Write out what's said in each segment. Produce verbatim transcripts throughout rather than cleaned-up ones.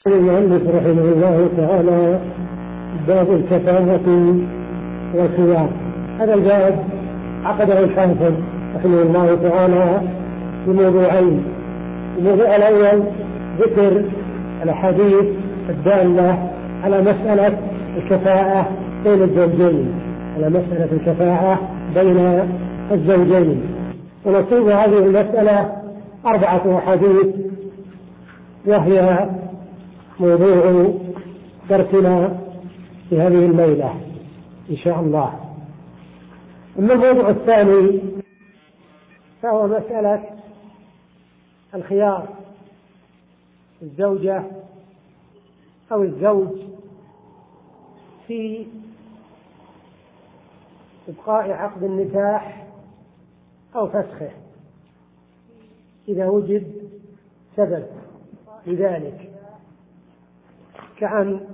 المؤلف رحمه الله تعالى باب الكفاءة والخيار. هذا الباب عقده الحافظ رحمه الله تعالى في موضوعين. الموضوع الأول ذكر الأحاديث الدالة على مسألة الكفاءة بين الزوجين على مسألة الكفاءة بين الزوجين ونصيب هذه المسألة أربعة أحاديث، وهي موضوع درسنا في هذه الليلة إن شاء الله. أما الموضوع الثاني فهو مسألة الخيار، الزوجة أو الزوج في إبقاء عقد النكاح أو فسخه إذا وجد سبب لذلك، كأن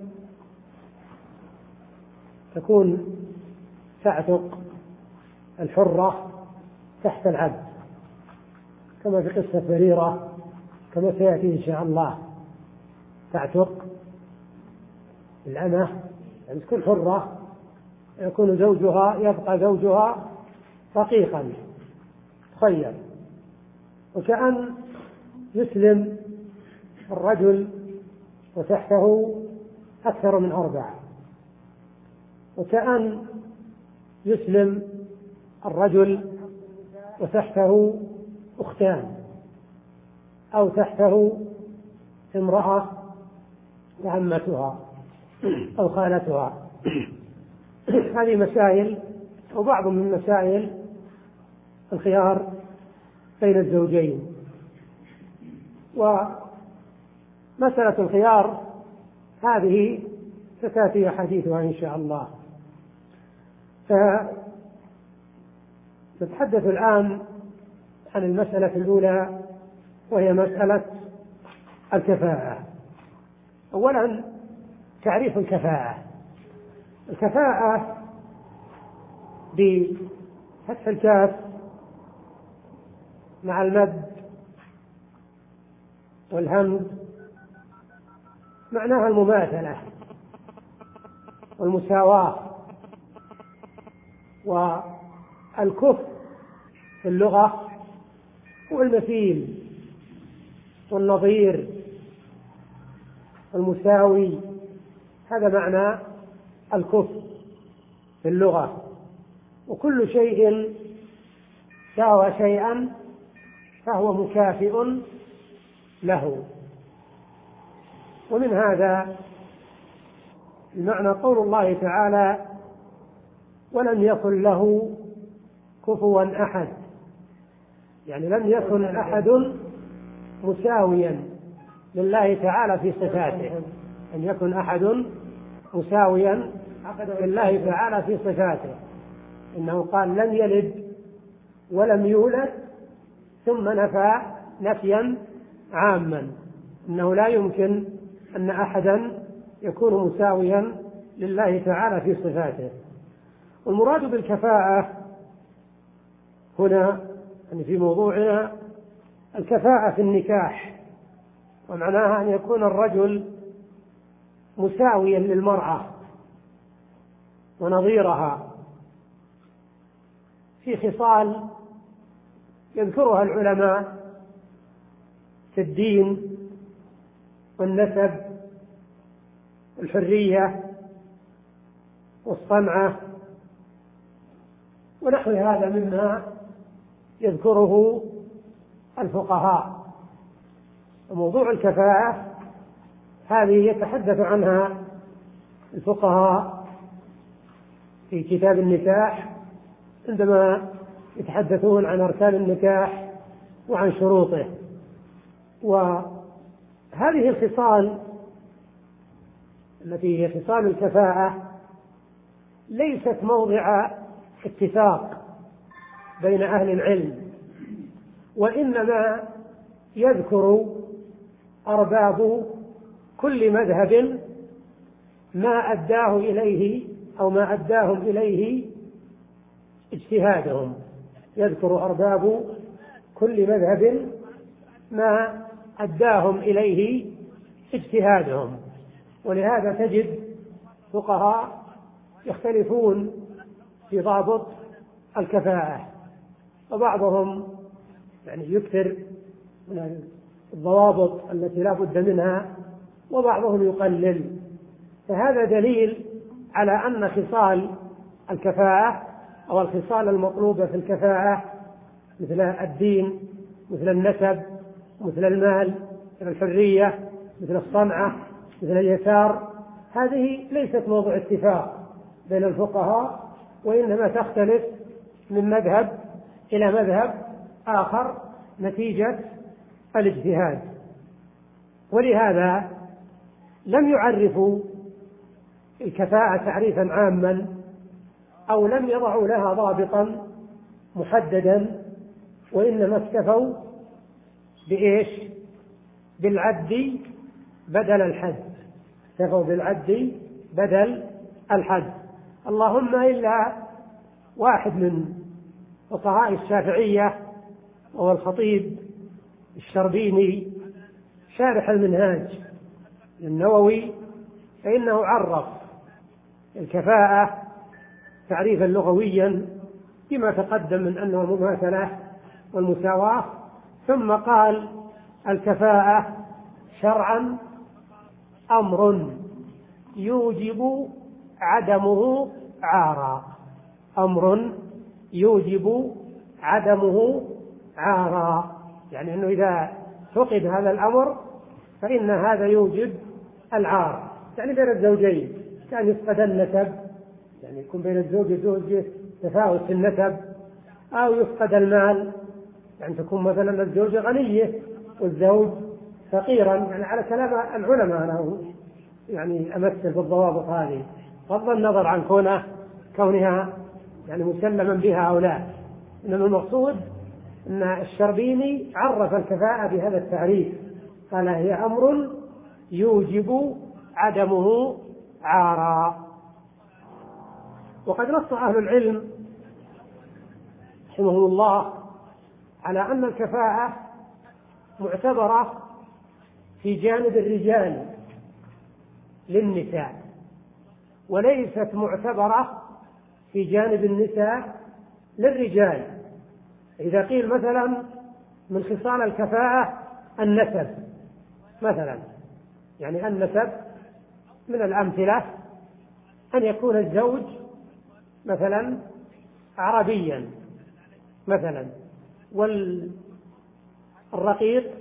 تكون تعتق الحرة تحت العبد كما في قصة بريرة كما سيأتي إن شاء الله. تعتق الأمة يعني تكون حرة، يكون زوجها يبقى زوجها رقيقا خير. وكأن يسلم الرجل وتحته أكثر من أربعة، وكأن يسلم الرجل وتحته أختان أو تحته امرأة وعمتها أو خالتها. هذه مسائل أو بعض من مسائل الخيار بين الزوجين. ومسألة الخيار هذه ستأتي حديثها إن شاء الله. فنتحدث الآن عن المسألة الأولى وهي مسألة الكفاءة. أولا تعريف الكفاءة. الكفاءة بفتح الكاف مع المد والهمز معناها المماثلة والمساواة، والكفء في اللغة هو المثيل والنظير والمساوي. هذا معنى الكفء في اللغة، وكل شيء ساوى شيئا فهو مكافئ له. ومن هذا المعنى قول الله تعالى: ولم يكن له كفوا أحد، يعني لم يكن أحد مساويا لله تعالى في صفاته، أن يكن أحد مساويا لله تعالى في صفاته. إنه قال لم يلد ولم يولد ثم نفى نفيا عاما، إنه لا يمكن أن أحدا يكون مساويا لله تعالى في صفاته. والمراد بالكفاءة هنا يعني في موضوعنا الكفاءة في النكاح، ومعناها أن يكون الرجل مساويا للمرأة ونظيرها في خصال يذكرها العلماء في الدين والنسب والحرية والصنعة ونحو هذا مما يذكره الفقهاء. وموضوع الكفاءة هذه يتحدث عنها الفقهاء في كتاب النكاح عندما يتحدثون عن أركان النكاح وعن شروطه. وهذه الخصال التي هي خصال الكفاءة ليست موضع اتفاق بين أهل العلم، وإنما يذكر أرباب كل مذهب ما أداه إليه أو ما أداهم إليه اجتهادهم. يذكر أرباب كل مذهب ما أداهم إليه اجتهادهم. ولهذا تجد فقهاء يختلفون في ضابط الكفاءة، وبعضهم يعني يكثر من الضوابط التي لا بد منها، وبعضهم يقلل. فهذا دليل على أن خصال الكفاءة أو الخصال المطلوبة في الكفاءة مثل الدين، مثل النسب، مثل المال، مثل الحرية، مثل الصنعة، مثل اليسار، هذه ليست موضوع اتفاق بين الفقهاء، وإنما تختلف من مذهب إلى مذهب آخر نتيجة الاجتهاد. ولهذا لم يعرفوا الكفاءة تعريفا عاما، أو لم يضعوا لها ضابطا محددا، وإنما اكتفوا بإيش؟ بالعد بدل الحد، اكتفوا بالعد بدل الحد. اللهم إلا واحد من فقهاء الشافعية وهو الخطيب الشربيني شارح المنهاج النووي، فإنه عرف الكفاءة تعريفا لغويا بما تقدم من أنه المماثلة والمساواة، ثم قال الكفاءة شرعا أمر يوجب عدمه عارا، أمر يوجب عدمه عارا، يعني أنه إذا فقد هذا الأمر فإن هذا يوجب العار. يعني بين الزوجين كان يفقد النسب، يعني يكون بين الزوج وزوجه تفاوت في النسب، أو يفقد المال، يعني تكون مثلا الزوجة غنية والزوج فقيرا، يعني على كلام العلماء أنا يعني أمثل بالضوابط هذه بغض النظر عن كونه كونها يعني مسلما بها أو لا. إنما المقصود أن الشربيني عرف الكفاءة بهذا التعريف، قال هي أمر يوجب عدمه عارا. وقد نص أهل العلم رحمهم الله على أن الكفاءة معتبرة في جانب الرجال للنساء، وليست معتبرة في جانب النساء للرجال. إذا قيل مثلا من خصال الكفاءة النسب مثلا، يعني النسب من الأمثلة أن يكون الزوج مثلا عربيا مثلا، والرقيق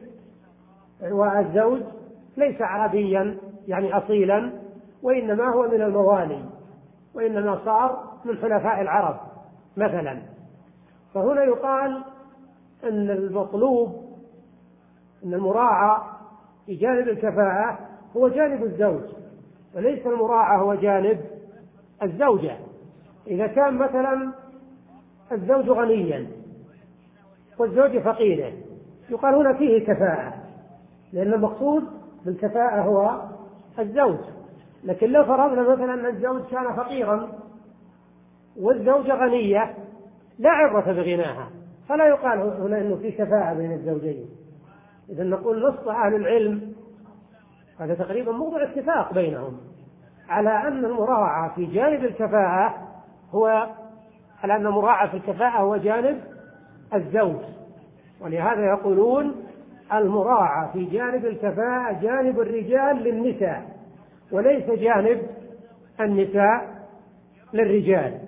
والزوج ليس عربيا يعني أصيلا، وإنما هو من الموالي، وإنما صار من حلفاء العرب مثلا. فهنا يقال أن المطلوب أن المراعى في جانب الكفاءة هو جانب الزوج، وليس المراعى هو جانب الزوجة. إذا كان مثلا الزوج غنيا والزوجة فقيرة يقال هنا فيه كفاءة، لأن المقصود بالكفاءة هو الزوج. لكن لو فرضنا مثلا أن الزوج كان فقيرا والزوجة غنية لا عبرة بغناها، فلا يقال هنا أنه في كفاءة بين الزوجين. إذا نقول نص أهل العلم، هذا تقريبا موضوع اتفاق بينهم على أن المراعى في جانب الكفاءة هو على أن المراعى في الكفاءة هو جانب الزوج، ولهذا يقولون المراعى في جانب الكفاءة جانب الرجال للنساء، وليس جانب النساء للرجال.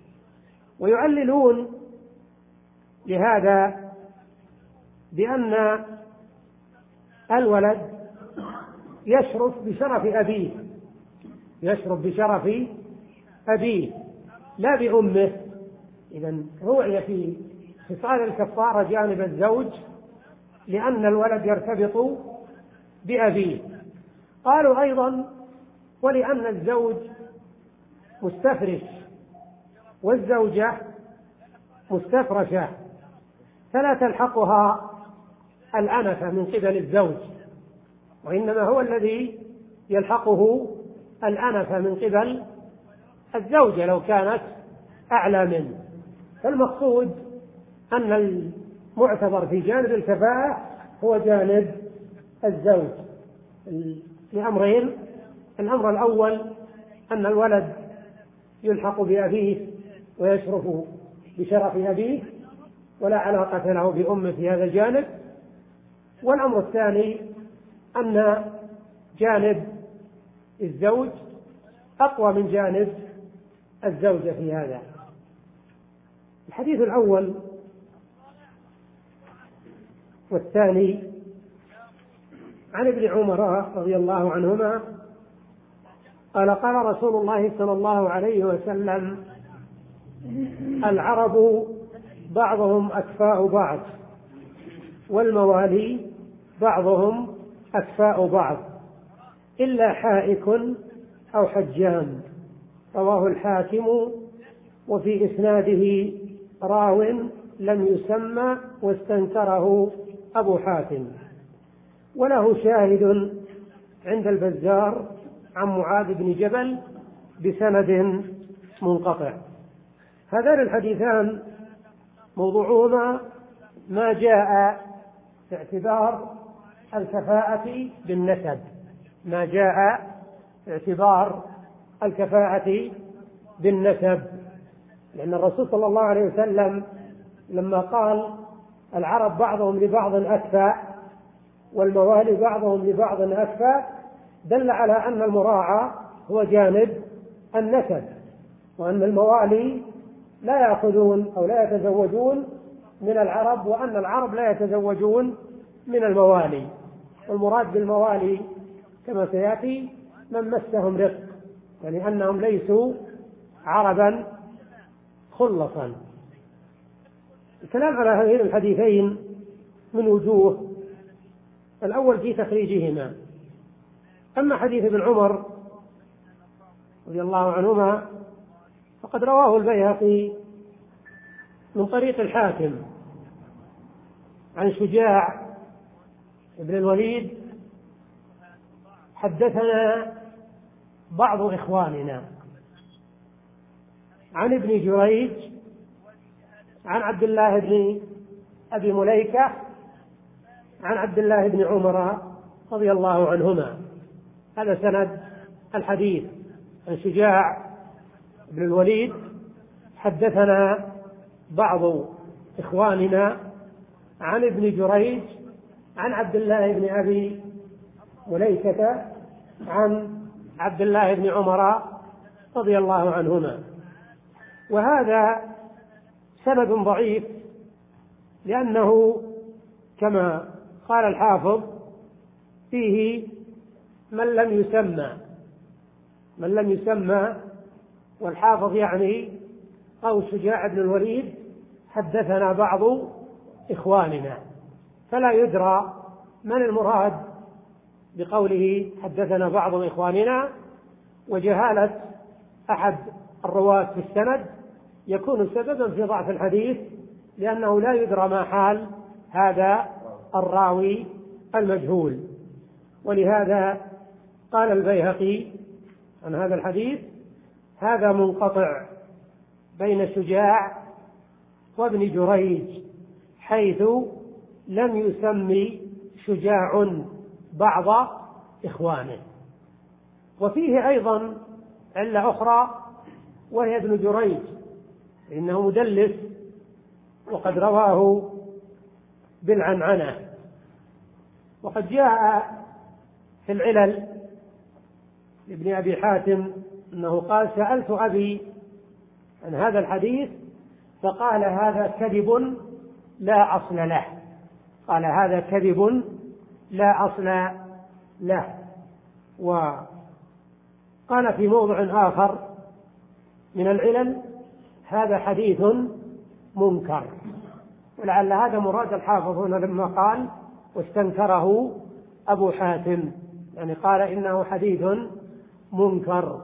ويعللون لهذا بأن الولد يشرف بشرف أبيه، يشرف بشرف أبيه لا بأمه. إذن روعي في خصال الكفارة جانب الزوج لأن الولد يرتبط بأبيه. قالوا أيضا ولأن الزوج مستفرش والزوجة مستفرشة، فلا تلحقها الأنفة من قبل الزوج، وإنما هو الذي يلحقه الأنفة من قبل الزوجة لو كانت أعلى منه. فالمقصود أن المعتبر في جانب الكفاءة هو جانب الزوج. لأمرين: الأمر الأول أن الولد يلحق بأبيه ويشرف بشرف أبيه ولا علاقة له بأمه في هذا الجانب، والأمر الثاني أن جانب الزوج أقوى من جانب الزوجة في هذا. الحديث الأول والثاني عن ابن عمر رضي الله عنهما قال: قال رسول الله صلى الله عليه وسلم: العرب بعضهم أكفاء بعض، والموالي بعضهم أكفاء بعض، إلا حائك أو حجام. رواه الحاكم، وفي إسناده راو لم يسمى واستنكره أبو حاتم، وله شاهد عند البزار عن معاذ بن جبل بسند منقطع. هذان الحديثان موضوعهما ما جاء في اعتبار الكفاءة بالنسب، ما جاء في اعتبار الكفاءة بالنسب، لأن الرسول صلى الله عليه وسلم لما قال: العرب بعضهم لبعض أكفاء والموالي بعضهم لبعض أكفاء، دل على أن المراعى هو جانب النسب، وأن الموالي لا يأخذون أو لا يتزوجون من العرب، وأن العرب لا يتزوجون من الموالي. والمراد بالموالي كما سيأتي من مسهم رق، يعني أنهم ليسوا عربا خلصا. الكلام على هذين الحديثين من وجوه: الأول في تخريجهما. أما حديث ابن عمر رضي الله عنهما فقد رواه البيهقي من طريق الحاكم عن شجاع بن الوليد: حدثنا بعض إخواننا عن ابن جريج عن عبد الله بن أبي مليكة عن عبد الله بن عمر رضي الله عنهما. هذا سند الحديث عن شجاع بن الوليد: حدثنا بعض إخواننا عن ابن جريج عن عبد الله بن أبي مليكة عن عبد الله بن عمر رضي الله عنهما. وهذا سند ضعيف، لأنه كما قال الحافظ فيه من لم يسمى من لم يسمى والحافظ يعني أو شجاع بن الوليد حدثنا بعض إخواننا، فلا يدرى من المراد بقوله حدثنا بعض إخواننا. وجهالة أحد الرواة في السند يكون سببا في ضعف الحديث، لأنه لا يدرى ما حال هذا الراوي المجهول. ولهذا قال البيهقي عن هذا الحديث: هذا منقطع بين شجاع وابن جريج، حيث لم يسمي شجاع بعض إخوانه. وفيه أيضا علة أخرى وهي ابن جريج، إنه مدلس وقد رواه بالعنعنة. وقد جاء في العلل لابن أبي حاتم أنه قال: سألت أبي عن هذا الحديث فقال: هذا كذب لا أصل له. قال: هذا كذب لا أصل له. وقال في موضع آخر من العلل: هذا حديث منكر. ولعل هذا مراد الحافظ هنا لما قال واستنكره أبو حاتم، يعني قال إنه حديث منكر.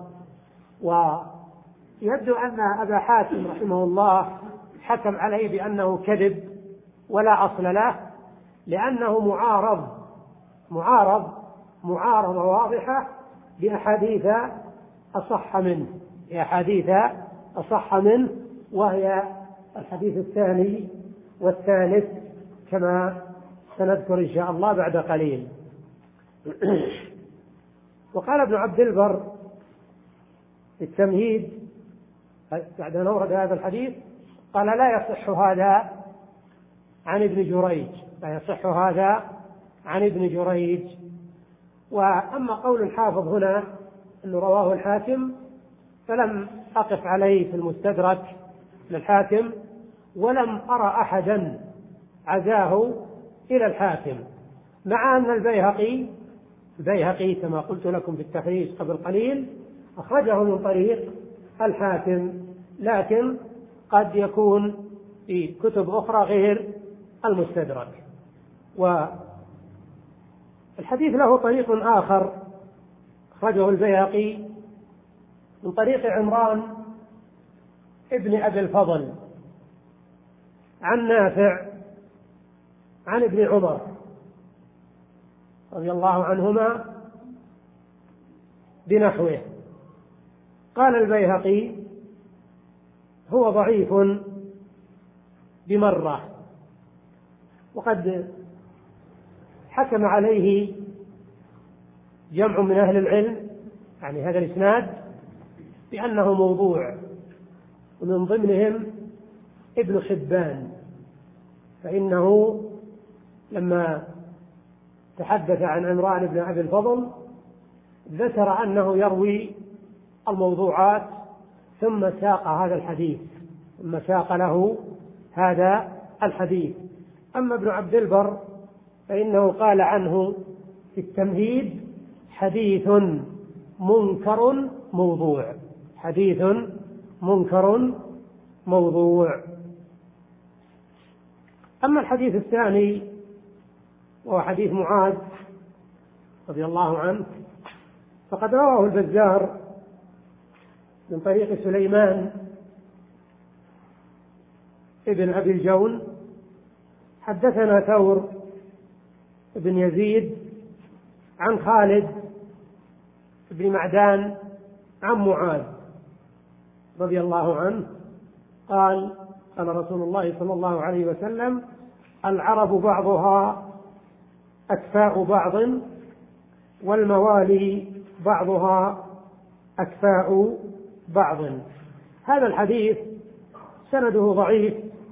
ويبدو أن أبا حاتم رحمه الله حكم عليه بأنه كذب ولا أصل له، لأنه معارض معارض معارضة واضحة بأحاديث أصح منه بأحاديث أصح منه وهي الحديث الثاني والثالث كما سنذكر إن شاء الله بعد قليل. وقال ابن عبد البر في التمهيد بعد أن أورد هذا الحديث قال لا يصح هذا عن ابن جريج، لا يصح هذا عن ابن جريج. وأما قول الحافظ هنا أنه رواه الحاكم فلم أقف عليه في المستدرك للحاكم، ولم أرى أحدا عزاه إلى الحاكم، مع أن البيهقي البيهقي كما قلت لكم في التخريج قبل قليل أخرجه من طريق الحاكم، لكن قد يكون في كتب أخرى غير المستدرك. والحديث له طريق آخر أخرجه البيهقي من طريق عمران ابن أبي الفضل عن نافع عن ابن عمر رضي الله عنهما بنحوه. قال البيهقي هو ضعيف بمرة، وقد حكم عليه جمع من أهل العلم، يعني هذا الإسناد، بأنه موضوع، ومن ضمنهم ابن حبان، فإنه لما تحدث عن عمران بن أبي الفضل ذكر أنه يروي الموضوعات ثم ساق هذا الحديث ثم ساق له هذا الحديث. أما ابن عبد البر فإنه قال عنه في التمهيد حديث منكر موضوع، حديث منكر موضوع. أما الحديث الثاني وهو حديث معاذ رضي الله عنه فقد رواه البزار من طريق سليمان ابن أبي الجون حدثنا ثور بن يزيد عن خالد بن معدان عن معاذ رضي الله عنه قال قال رسول الله صلى الله عليه وسلم العرب بعضها أكفاء بعض والموالي بعضها أكفاء بعض. هذا الحديث سنده ضعيف،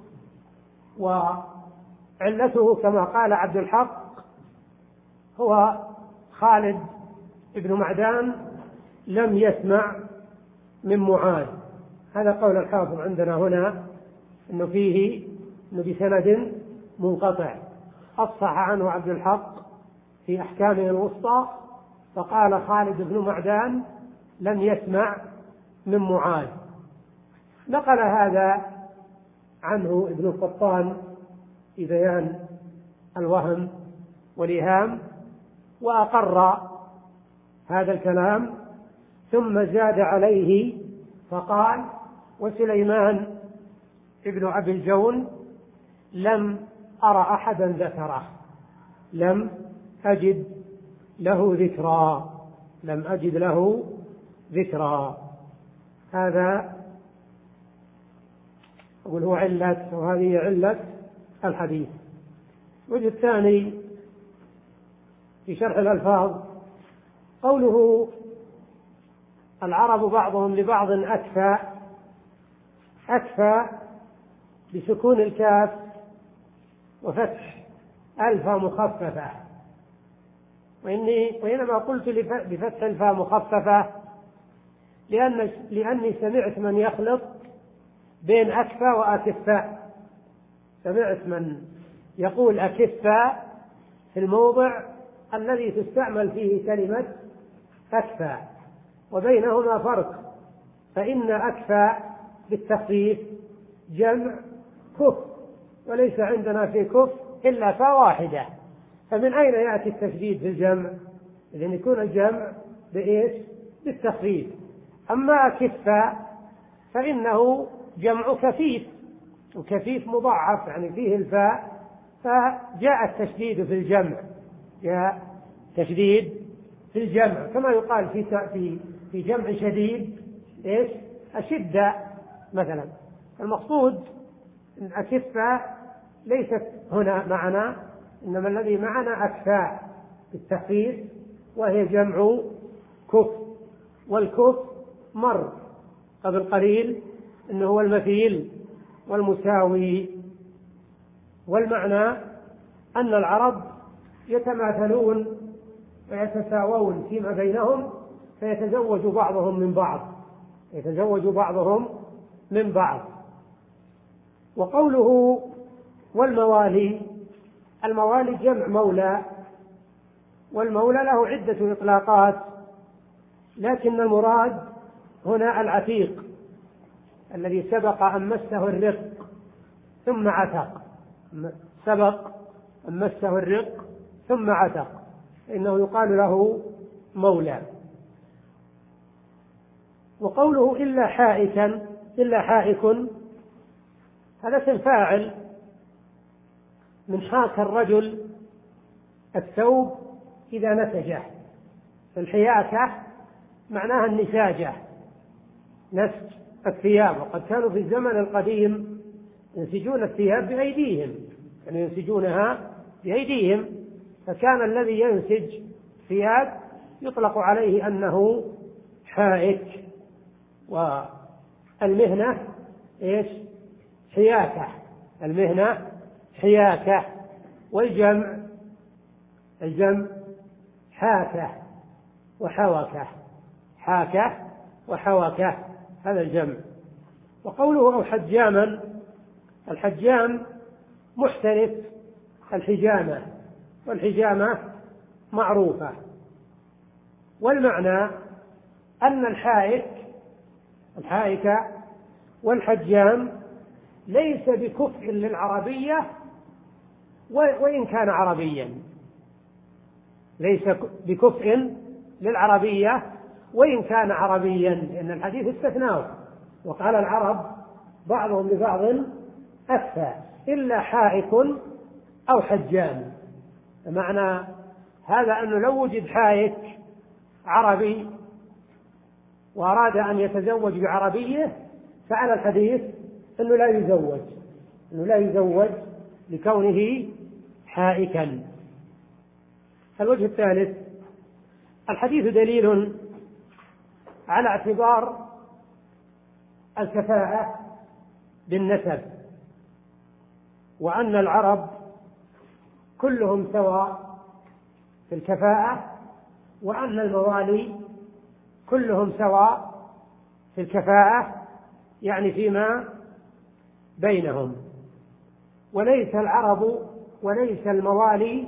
وعلته كما قال عبد الحق هو خالد بن معدان لم يسمع من معاذ. هذا قول الحافظ عندنا هنا أنه فيه أنه بسند منقطع. أصح عنه عبد الحق في أحكامه الوسطى فقال خالد بن معدان لم يسمع من معاذ. نقل هذا عنه ابن القطان في بيان الوهم والإيهام وأقر هذا الكلام، ثم زاد عليه فقال وسليمان ابن أبي الجون لم أرى أحدا ذكره، لم أجد له ذكرى، لم أجد له ذكرى. هذا أقول هو علة، وهذه علة الحديث. الوجه الثاني في شرح الألفاظ قوله العرب بعضهم لبعض أكفى، أكفى بسكون الكاف وفتح الفاء مخففة، وإني وإنما قلت بفتح الفاء مخففة لأن لأني سمعت من يخلط بين أكفى وأكفاء، سمعت من يقول أكفاء في الموضع الذي تستعمل فيه كلمة أكفى، وبينهما فرق، فإن أكفى بالتخفيف جمع كف، وليس عندنا في كف إلا فاء واحدة، فمن أين يأتي التشديد في الجمع؟ إذن يكون الجمع بإيش؟ بالتخفيف. أما أكفى فإنه جمع كفيف، وكفيف مضاعف يعني فيه الفاء، فجاء التشديد في الجمع، جاء تشديد في الجمع كما يقال في في في جمع شديد ايش؟ أشدة مثلا. المقصود ان أكفى ليست هنا معنا، انما الذي معنا أكفاء بالتخفيف، وهي جمع كف، والكف مر قبل قليل إنه هو المثيل والمساوي. والمعنى أن العرب يتماثلون ويتساوون فيما بينهم، فيتزوج بعضهم من بعض يتزوج بعضهم من بعض. وقوله والموالي، الموالي جمع مولى، والمولى له عدة إطلاقات، لكن المراد هنا العتيق الذي سبق أن مسه الرق ثم عتق، سبق أن مسه الرق ثم عتق، إنه يقال له مولى. وقوله إلا حائكا، إلا حائك، هذا اسم فاعل من حاك الرجل الثوب إذا نسجه. الحياكة معناها النساجة، نسج الثياب، وقد كانوا في الزمن القديم ينسجون الثياب بأيديهم، يعني ينسجونها بأيديهم، فكان الذي ينسج ثياب يطلق عليه أنه حائك. والمهنة إيش؟ حياكة، المهنة حياكة. والجمع الجمع حاكة وحوكة، حاكة وحوكة، هذا الجمع. وقوله أو حجاما، الحجام محترف الحجامة، والحجامة معروفة. والمعنى أن الحائك الحائك والحجام ليس بكفء للعربية وإن كان عربيا، ليس بكفء للعربية وإن كان عربيا، لأن الحديث استثناه وقال العرب بعضهم لبعض أكفى إلا حائك أو حجام. معنى هذا أنه لو وجد حائك عربي وأراد أن يتزوج بعربية فعلى الحديث أنه لا يزوج أنه لا يزوج لكونه حائكا. الوجه الثالث، الحديث دليل على اعتبار الكفاءة بالنسب، وأن العرب كلهم سواء في الكفاءة، وأن الموالي كلهم سواء في الكفاءة، يعني فيما بينهم، وليس العرب وليس الموالي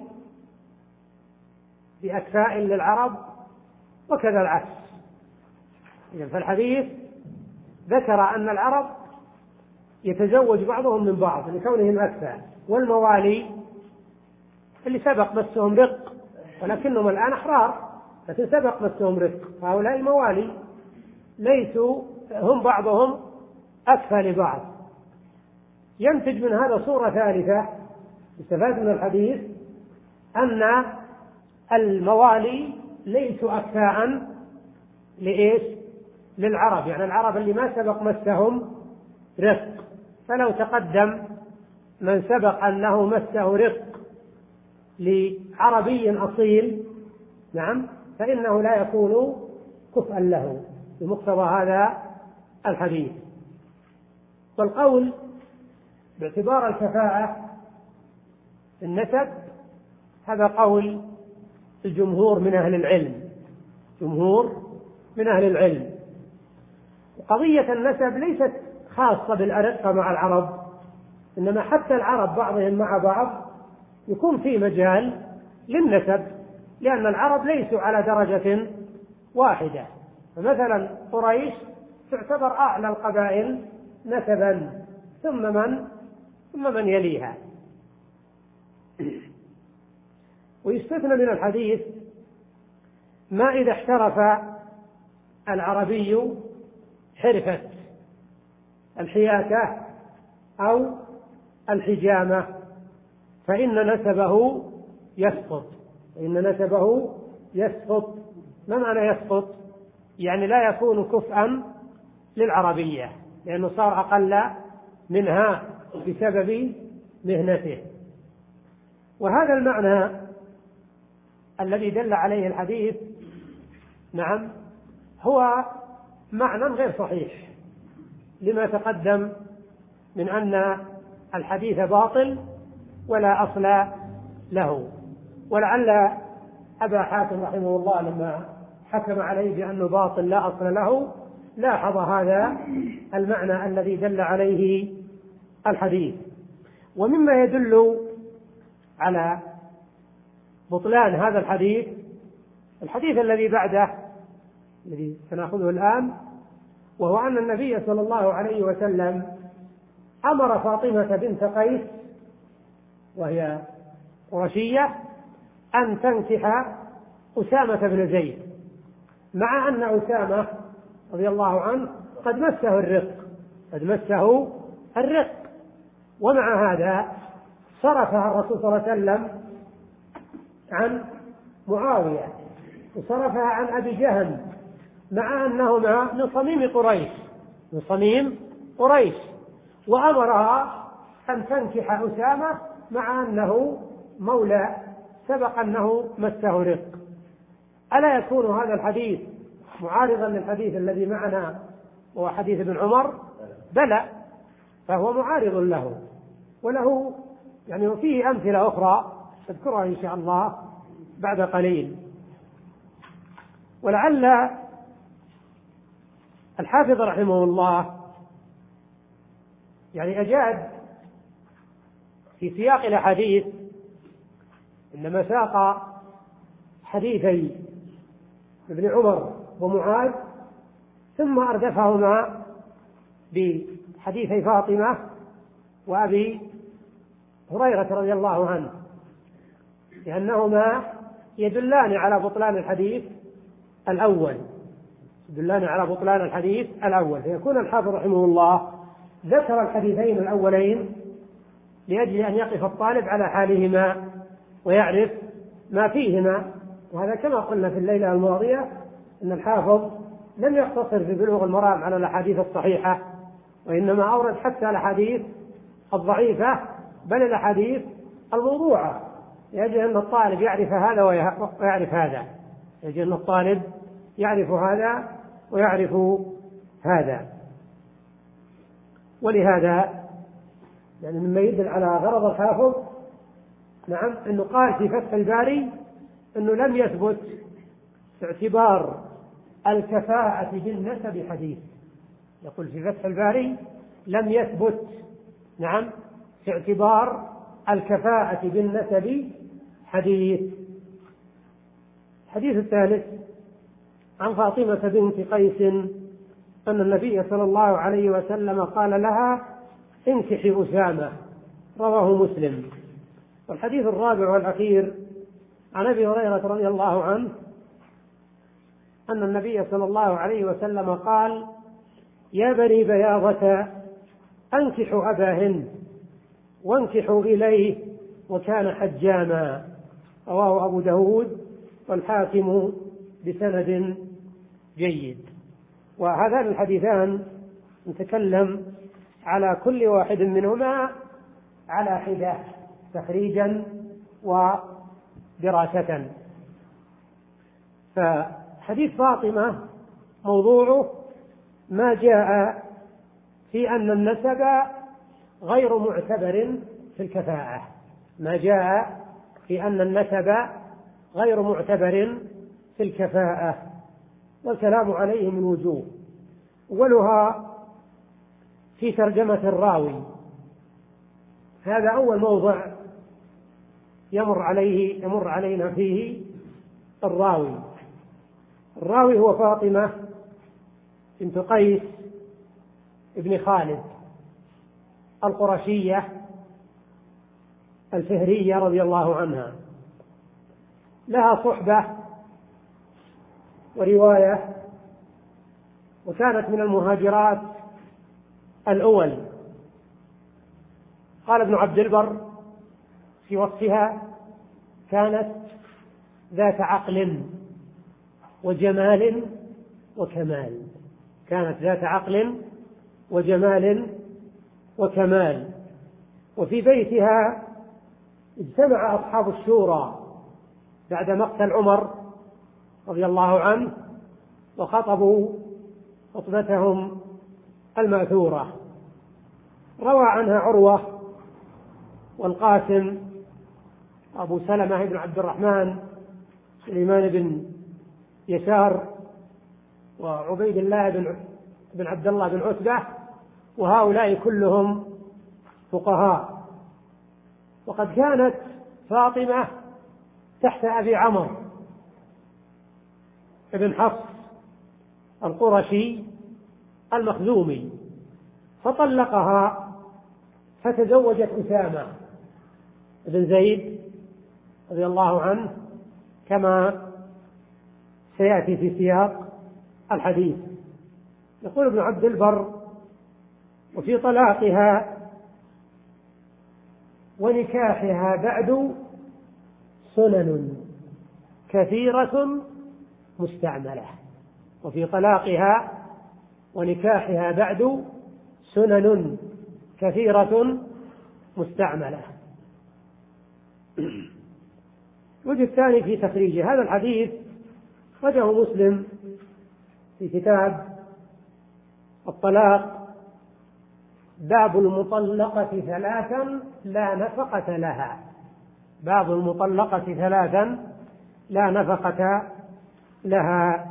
بأكفاء للعرب وكذا العكس. إذن فالحديث ذكر أن العرب يتزوج بعضهم من بعض لكونهم أكفاء، والموالي اللي سبق مسهم رق ولكنهم الآن أحرار، لكن سبق مسهم رق، هؤلاء الموالي ليسوا هم بعضهم أكفى لبعض. ينتج من هذا صورة ثالثة استفاد من الحديث، أن الموالي ليسوا أكفاء لإيش؟ للعرب، يعني العرب اللي ما سبق مسهم رق، فلو تقدم من سبق أنه مسه رق لعربي أصيل نعم فإنه لا يكون كفءا له بمقتضى هذا الحديث. والقول باعتبار الكفاءة في النسب هذا قول الجمهور من أهل العلم جمهور من أهل العلم. قضية النسب ليست خاصة بالأرقة مع العرب، إنما حتى العرب بعضهم مع بعض يكون في مجال للنسب، لأن العرب ليسوا على درجة واحدة. فمثلا قريش تعتبر أعلى القبائل نسبا، ثم من ثم من يليها. ويستثنى من الحديث ما إذا احترف العربي حرفة الحياكة أو الحجامة فإن نسبه يسقط فإن نسبه يسقط. ما معنى يسقط؟ يعني لا يكون كفءا للعربية، لأنه صار أقل منها بسبب مهنته. وهذا المعنى الذي دل عليه الحديث نعم هو معنى غير صحيح لما تقدم من أن الحديث باطل ولا أصل له. ولعل أبا حاتم رحمه الله لما حكم عليه بأنه باطل لا أصل له لاحظ هذا المعنى الذي دل عليه الحديث. ومما يدل على بطلان هذا الحديث الحديث الذي بعده الذي سنأخذه الآن، وهو أن النبي صلى الله عليه وسلم أمر فاطمة بنت قيس وهي قرشية أن تنكح أسامة بن زيد، مع أن أسامة رضي الله عنه قد مسه الرق قد مسه الرق ومع هذا صرفها الرسول صلى الله عليه وسلم عن معاوية وصرفها عن أبي جهل، مع أنهما من صميم قريش من صميم قريش وأمرها أن تنكح أسامة مع أنه مولى سبق أنه مسه رق. ألا يكون هذا الحديث معارضا للحديث الذي معنا وهو حديث ابن عمر؟ بلى، فهو معارض له وله يعني وفيه أمثلة أخرى أذكرها إن شاء الله بعد قليل. ولعل الحافظ رحمه الله يعني أجاد في سياق الحديث إنما ساق حديثي ابن عمر ومعاذ ثم أردفهما بحديثي فاطمة وأبي هريرة رضي الله عنه، لأنهما يدلان على بطلان الحديث الأول يدلان على بطلان الحديث الأول فيكون الحافظ رحمه الله ذكر الحديثين الأولين لأجل أن يقف الطالب على حالهما ويعرف ما فيهما. وهذا كما قلنا في الليلة الماضية أن الحافظ لم يقتصر في بلوغ المرام على الأحاديث الصحيحة، وإنما أورد حتى الأحاديث الضعيفة بل الأحاديث الموضوعة، لأجل أن الطالب يعرف هذا ويعرف هذا يجب أن الطالب يعرف هذا ويعرف هذا. ولهذا يعني مما يدل على غرض الحافظ نعم أنه قال في فتح الباري أنه لم يثبت اعتبار الكفاءة بالنسب حديث. يقول في فتح الباري لم يثبت نعم في اعتبار الكفاءة بالنسب حديث. الحديث الثالث عن فاطمة بنت قيس أن النبي صلى الله عليه وسلم قال لها انكحي أسامة، رواه مسلم. والحديث الرابع والأخير عن أبي هريرة رضي الله عنه أن النبي صلى الله عليه وسلم قال يا بني بياضة أنكحوا أبا هند وانكحوا إليه وكان حجاما، رواه أبو داود والحاكم بسند جيد. وهذان الحديثان نتكلم على كل واحد منهما على حدة تخريجا ودراسة. فحديث فاطمة موضوعه ما جاء في أن النسب غير معتبر في الكفاءة ما جاء في أن النسب غير معتبر في الكفاءة والكلام عليه من وجوه. أولها في ترجمة الراوي، هذا أول موضع يمر عليه يمر علينا فيه الراوي. الراوي هو فاطمة بنت قيس ابن خالد القرشية الفهرية رضي الله عنها، لها صحبة ورواية، وكانت من المهاجرات الأول. قال ابن عبد البر في وصفها كانت ذات عقل وجمال وكمال كانت ذات عقل وجمال وكمال وفي بيتها اجتمع أصحاب الشورى بعد مقتل عمر رضي الله عنه وخطبوا خطبتهم المأثورة. روى عنها عروة والقاسم أبو سلمة بن عبد الرحمن سليمان بن يسار وعبيد الله بن بن عبد الله بن عتبة، وهؤلاء كلهم فقهاء. وقد كانت فاطمة تحت أبي عمرو بن حفص القرشي المخزومي، فطلقها فتزوجت أسامة بن زيد رضي الله عنه كما سيأتي في سياق الحديث. يقول ابن عبد البر: وفي طلاقها ونكاحها بعد سنن كثيرة مستعملة. وفي طلاقها ونكاحها بعد سنن كثيرة مستعملة. الوجه الثاني في تخريج هذا الحديث خرجه مسلم في كتاب الطلاق: باب المطلقة ثلاثا لا نفقة لها. باب المطلقة ثلاثا لا نفقة لها.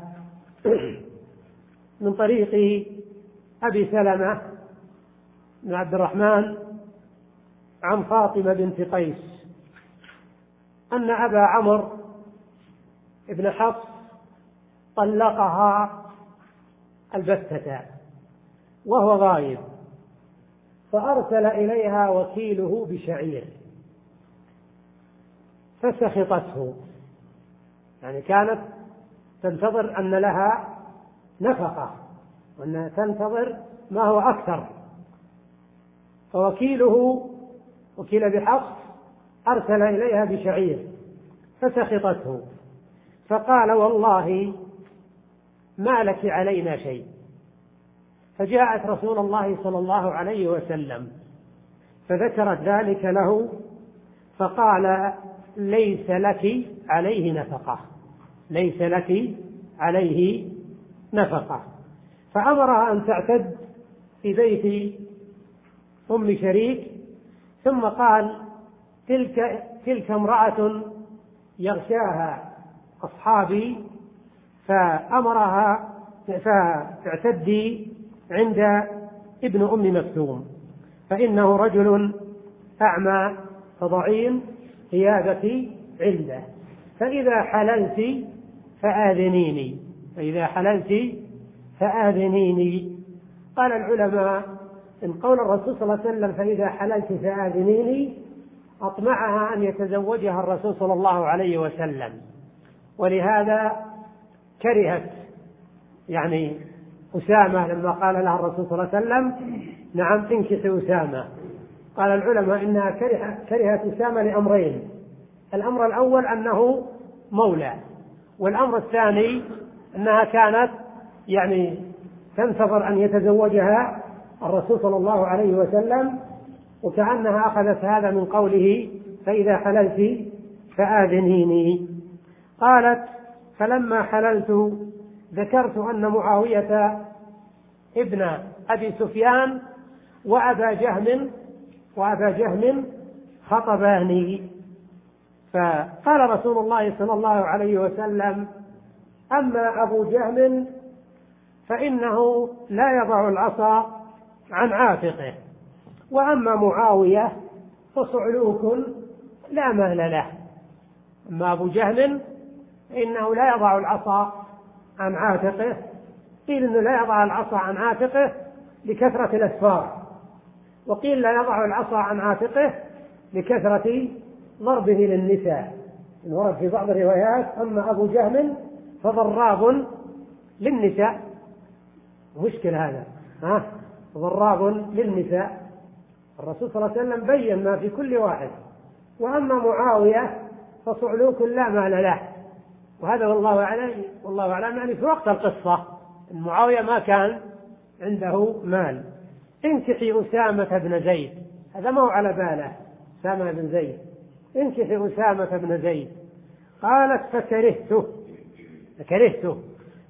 من طريق أبي سلمة بن عبد الرحمن عن فاطمة بنت قيس أن أبا عمرو بن حفص طلقها البتة وهو غائب، فأرسل إليها وكيله بشعير فسخطته، يعني كانت تنتظر أن لها نفقة وأنها تنتظر ما هو أكثر، فوكيله وكيل أبي حفص أرسل إليها بشعير فسخطته، فقال: والله ما لك علينا شيء. فجاءت رسول الله صلى الله عليه وسلم فذكرت ذلك له، فقال: ليس لك عليه نفقة، ليس لك عليه نفقة. فأمرها أن تعتد في بيت أم شريك، ثم قال: تلك, تلك امرأة يغشاها أصحابي، فأمرها فاعتدي عند ابن أم مكتوم، فإنه رجل أعمى فضعين ثيابتي عنده، فإذا حللت فآذنيني، فإذا حللت فآذنيني. قال العلماء إن قول الرسول صلى الله عليه وسلم فإذا حللت فآذنيني أطمعها أن يتزوجها الرسول صلى الله عليه وسلم، ولهذا كرهت يعني أسامة لما قال لها الرسول صلى الله عليه وسلم: نعم انكحي أسامة. قال العلماء إنها كرهت أسامة لأمرين: الأمر الأول أنه مولى، والأمر الثاني أنها كانت يعني تنتظر أن يتزوجها الرسول صلى الله عليه وسلم، وكأنها أخذت هذا من قوله فإذا حللت فآذنيني. قالت: فلما حللت ذكرت أن معاوية ابن أبي سفيان وأبا جهم وأبا جهم خطباني، فقال رسول الله صلى الله عليه وسلم: أما أبو جهم فإنه لا يضع العصا عن عاتقه، وأما معاوية فصعلوك لا مال له. أما أبو جهم إنه لا يضع العصا عن عاتقه، قيل إنه لا يضع العصا عن عاتقه لكثرة الأسفار، وقيل لا يضع العصا عن عاتقه لكثرة ضربه للنساء. ورد في بعض الروايات: أما أبو جهم فضراب للنساء. مشكل هذا، ها ضراب للنساء. الرسول صلى الله عليه وسلم بين ما في كل واحد. وأما معاوية فصعلوك لا مال له، وهذا والله أعلم والله أعلم يعني في وقت القصة إن معاوية ما كان عنده مال. انكحي أسامة بن زيد، هذا ما هو على باله أسامة بن زيد، انكحي أسامة بن زيد. قالت: فكرهته فكرهته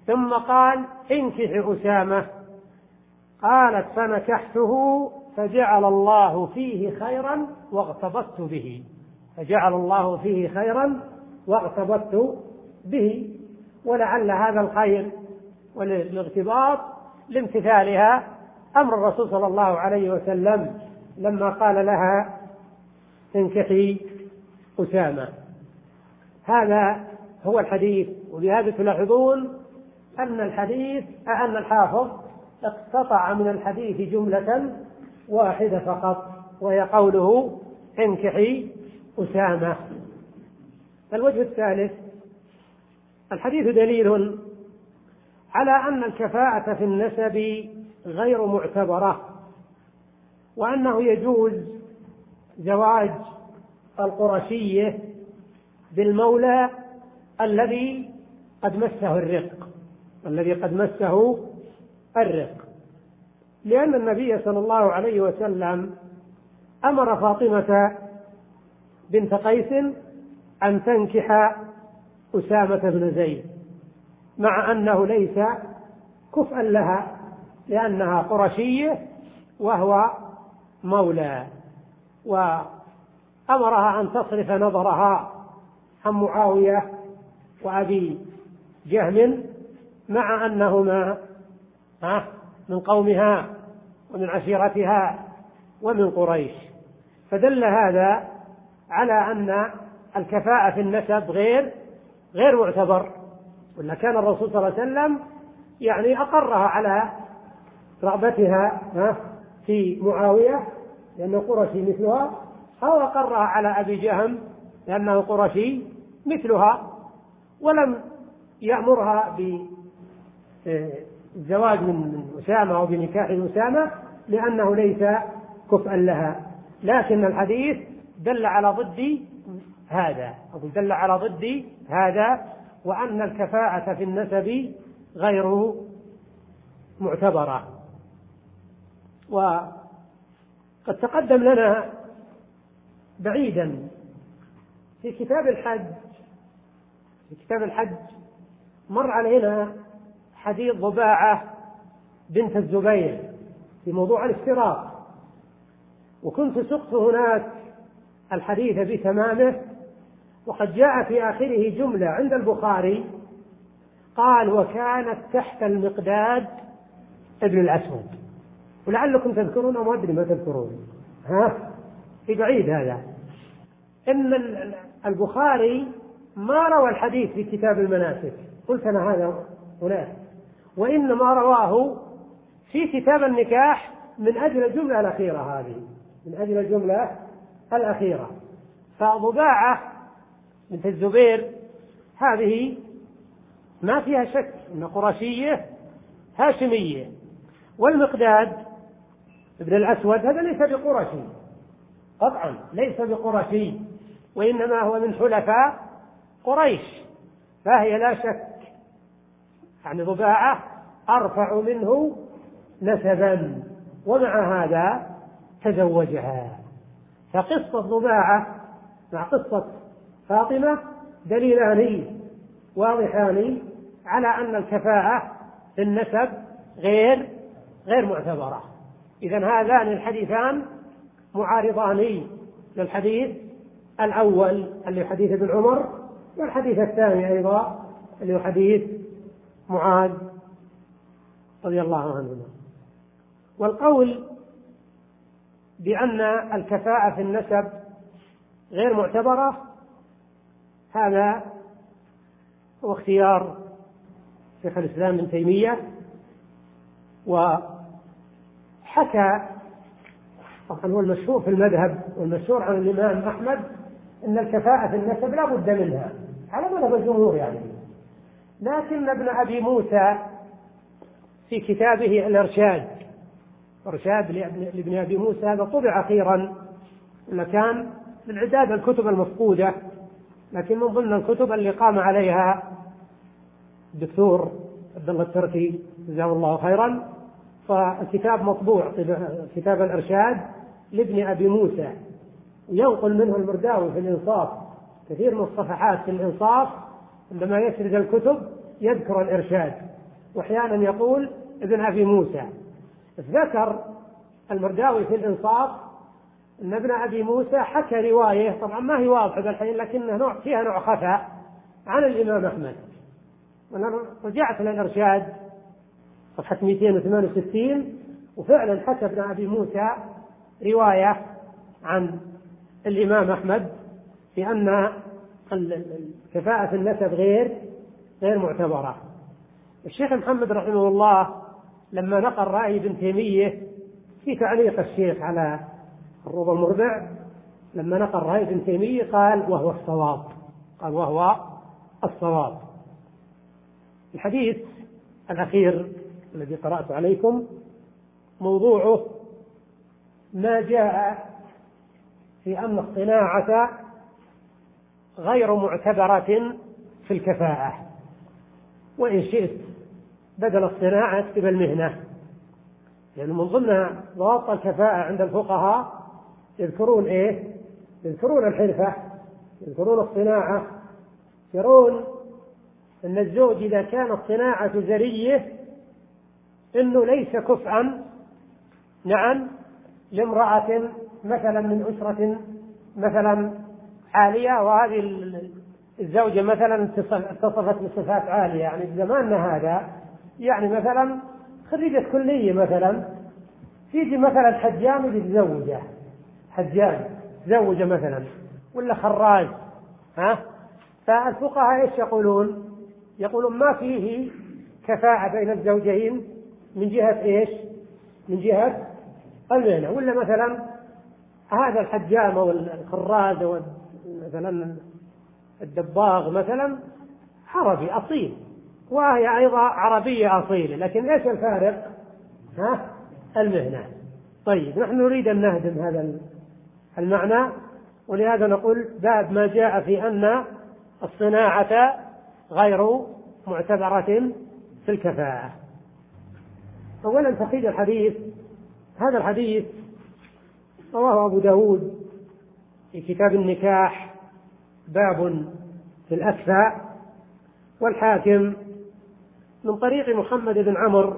ثم قال انكحي أسامة. قالت فنكحته فجعل الله فيه خيرا واغتبطت به فجعل الله فيه خيرا واغتبطت به. ولعل هذا الخير والاغتباط لامتثالها أمر الرسول صلى الله عليه وسلم لما قال لها انكحي أسامة. هذا هو الحديث. وبهذا تلاحظون أن الحديث أن الحافظ اقتطع من الحديث جملة واحدة فقط، وهي قوله انكحي أسامة. الوجه الثالث: الحديث دليل على أن الكفاءة في النسب غير معتبرة، وأنه يجوز زواج القرشية بالمولى الذي قد مسه الرق الذي قد مسه الرق لأن النبي صلى الله عليه وسلم أمر فاطمة بنت قيس أن تنكح أسامة بن زيد، مع أنه ليس كفءا لها لأنها قرشية وهو مولى، وأمرها أن تصرف نظرها عن معاوية وأبي جهم مع أنهما من قومها ومن عشيرتها ومن قريش. فدل هذا على أن الكفاءة في النسب غير غير معتبر، ولا كان الرسول صلى الله عليه وسلم يعني أقرها على رغبتها في معاوية لأنه قرشي مثلها، أو أقرها على أبي جهم لأنه قرشي مثلها، ولم يأمرها بالزواج من أسامة أو بنكاح أسامة لأنه ليس كفءا لها. لكن الحديث دل على ضد هذا أو دل على ضد هذا وأن الكفاءة في النسب غير معتبرة. وقد تقدم لنا بعيدا في كتاب الحج في كتاب الحج مر علينا حديث ضباعة بنت الزبير في موضوع الاشتراط، وكنت سقت هناك الحديث بتمامه، وقد جاء في آخره جملة عند البخاري قال وكانت تحت المقداد ابن الأسود، ولعلكم تذكرون أو أدري ما تذكرون، ها في بعيد هذا. إن البخاري ما روى الحديث في كتاب المناسك، قلت أنا هذا هناك، وإنما رواه في كتاب النكاح من أجل الجملة الأخيرة هذه من أجل الجملة الأخيرة. فضباعة بنت الزبير هذه ما فيها شك أن قرشية هاشمية، والمقداد ابن الأسود هذا ليس بقرشي قطعا، ليس بقرشي، وإنما هو من حلفاء قريش، فهي لا شك يعني ضباعة أرفع منه نسبا، ومع هذا تزوجها. فقصة ضباعة مع قصة فاطمة دليلان واضحان على أن الكفاءة في النسب غير غير معتبرة. إذن هذان الحديثان معارضان للحديث الأول اللي هو حديث ابن عمر، والحديث الثاني أيضا اللي هو حديث معاذ رضي الله عنهما. والقول بأن الكفاءة في النسب غير معتبرة هذا هو اختيار شيخ الإسلام ابن تيمية، وحكى طبعا هو المشهور في المذهب والمشهور عن الإمام أحمد أن الكفاءة في النسب لا بد منها على مذهب الجمهور يعني. لكن ابن أبي موسى في كتابه الإرشاد إرشاد لابن أبي موسى هذا طبع أخيرا، كان من عداد الكتب المفقودة، لكن من ضمن الكتب اللي قام عليها الدكتور عبد الله التركي جزاه الله خيرا. فالكتاب مطبوع كتاب الإرشاد لابن أبي موسى، ينقل منه المرداوي في الإنصاف كثير من الصفحات في الإنصاف عندما يسرد الكتب يذكر الإرشاد، وأحيانا يقول ابن أبي موسى. ذكر المرداوي في الإنصاف أن ابن أبي موسى حكى رواية، طبعا ما هي واضحة الحين لكنها نوع فيها نوع خفاء، عن الإمام أحمد. وأنا رجعت للإرشاد صفحة مئتين وثمانية وستين، وفعلا حكى ابن أبي موسى رواية عن الإمام أحمد بأن كفاءة النسب غير غير معتبرة. الشيخ محمد رحمه الله لما نقل رأي ابن تيمية في تعليق الشيخ على الروض المربع، لما نقل رأي ابن تيمية قال وهو الصواب، قال وهو الصواب. الحديث الأخير الذي قرأت عليكم موضوعه ما جاء في أن الصناعة غير معتبرة في الكفاءة، وإن شئت بدل الصناعة اكتب المهنة، لأن يعني من ضمن ضوابط الكفاءة عند الفقهاء يذكرون إيه؟ يذكرون الحرفة، يذكرون الصناعة، يرون أن الزوج إذا كانت صناعة زرية إنه ليس كفءا نعم لامرأة مثلا من أسرة مثلا عالية، وهذه الزوجة مثلا اتصفت بصفات عالية، يعني في زماننا هذا يعني مثلا خريجة كلية مثلا تيجي مثلا حجام يتزوجه، حجام تزوجه مثلا ولا خراج، ها؟ فالفقهاء ايش يقولون؟ يقولون ما فيه كفاءة بين الزوجين من جهة ايش؟ من جهة المهنة. ولا مثلا هذا الحجام او الخراج او مثلا الدباغ مثلا عربي أصيل وهي أيضا عربية أصيلة، لكن إيش الفارق؟ ها؟ المهنة. طيب نحن نريد أن نهدم هذا المعنى، ولهذا نقول باب ما جاء في أن الصناعة غير معتبرة في الكفاءة. أولا تقييد الحديث. هذا الحديث رواه أبو داود في كتاب النكاح باب في الأكفاء، والحاكم من طريق محمد بن عمرو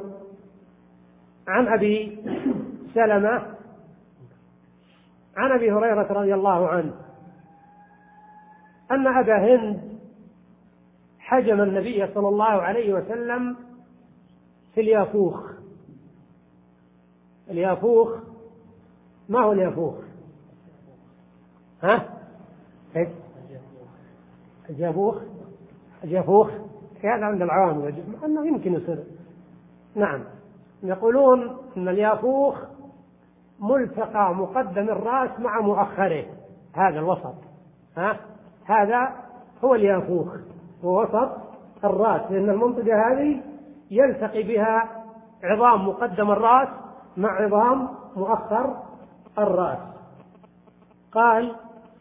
عن أبي سلمة عن أبي هريرة رضي الله عنه أن أبا هند حجم النبي صلى الله عليه وسلم في اليافوخ. اليافوخ ما هو اليافوخ؟ ها؟ الجافوخ الجافوخ هذا عند العوام أنه يمكن يصير. نعم، يقولون أن اليافوخ ملتقى مقدم الرأس مع مؤخره، هذا الوسط، ها؟ هذا هو اليافوخ، هو وسط الرأس، لأن المنطقة هذه يلتقي بها عظام مقدم الرأس مع عظام مؤخر الرأس. قال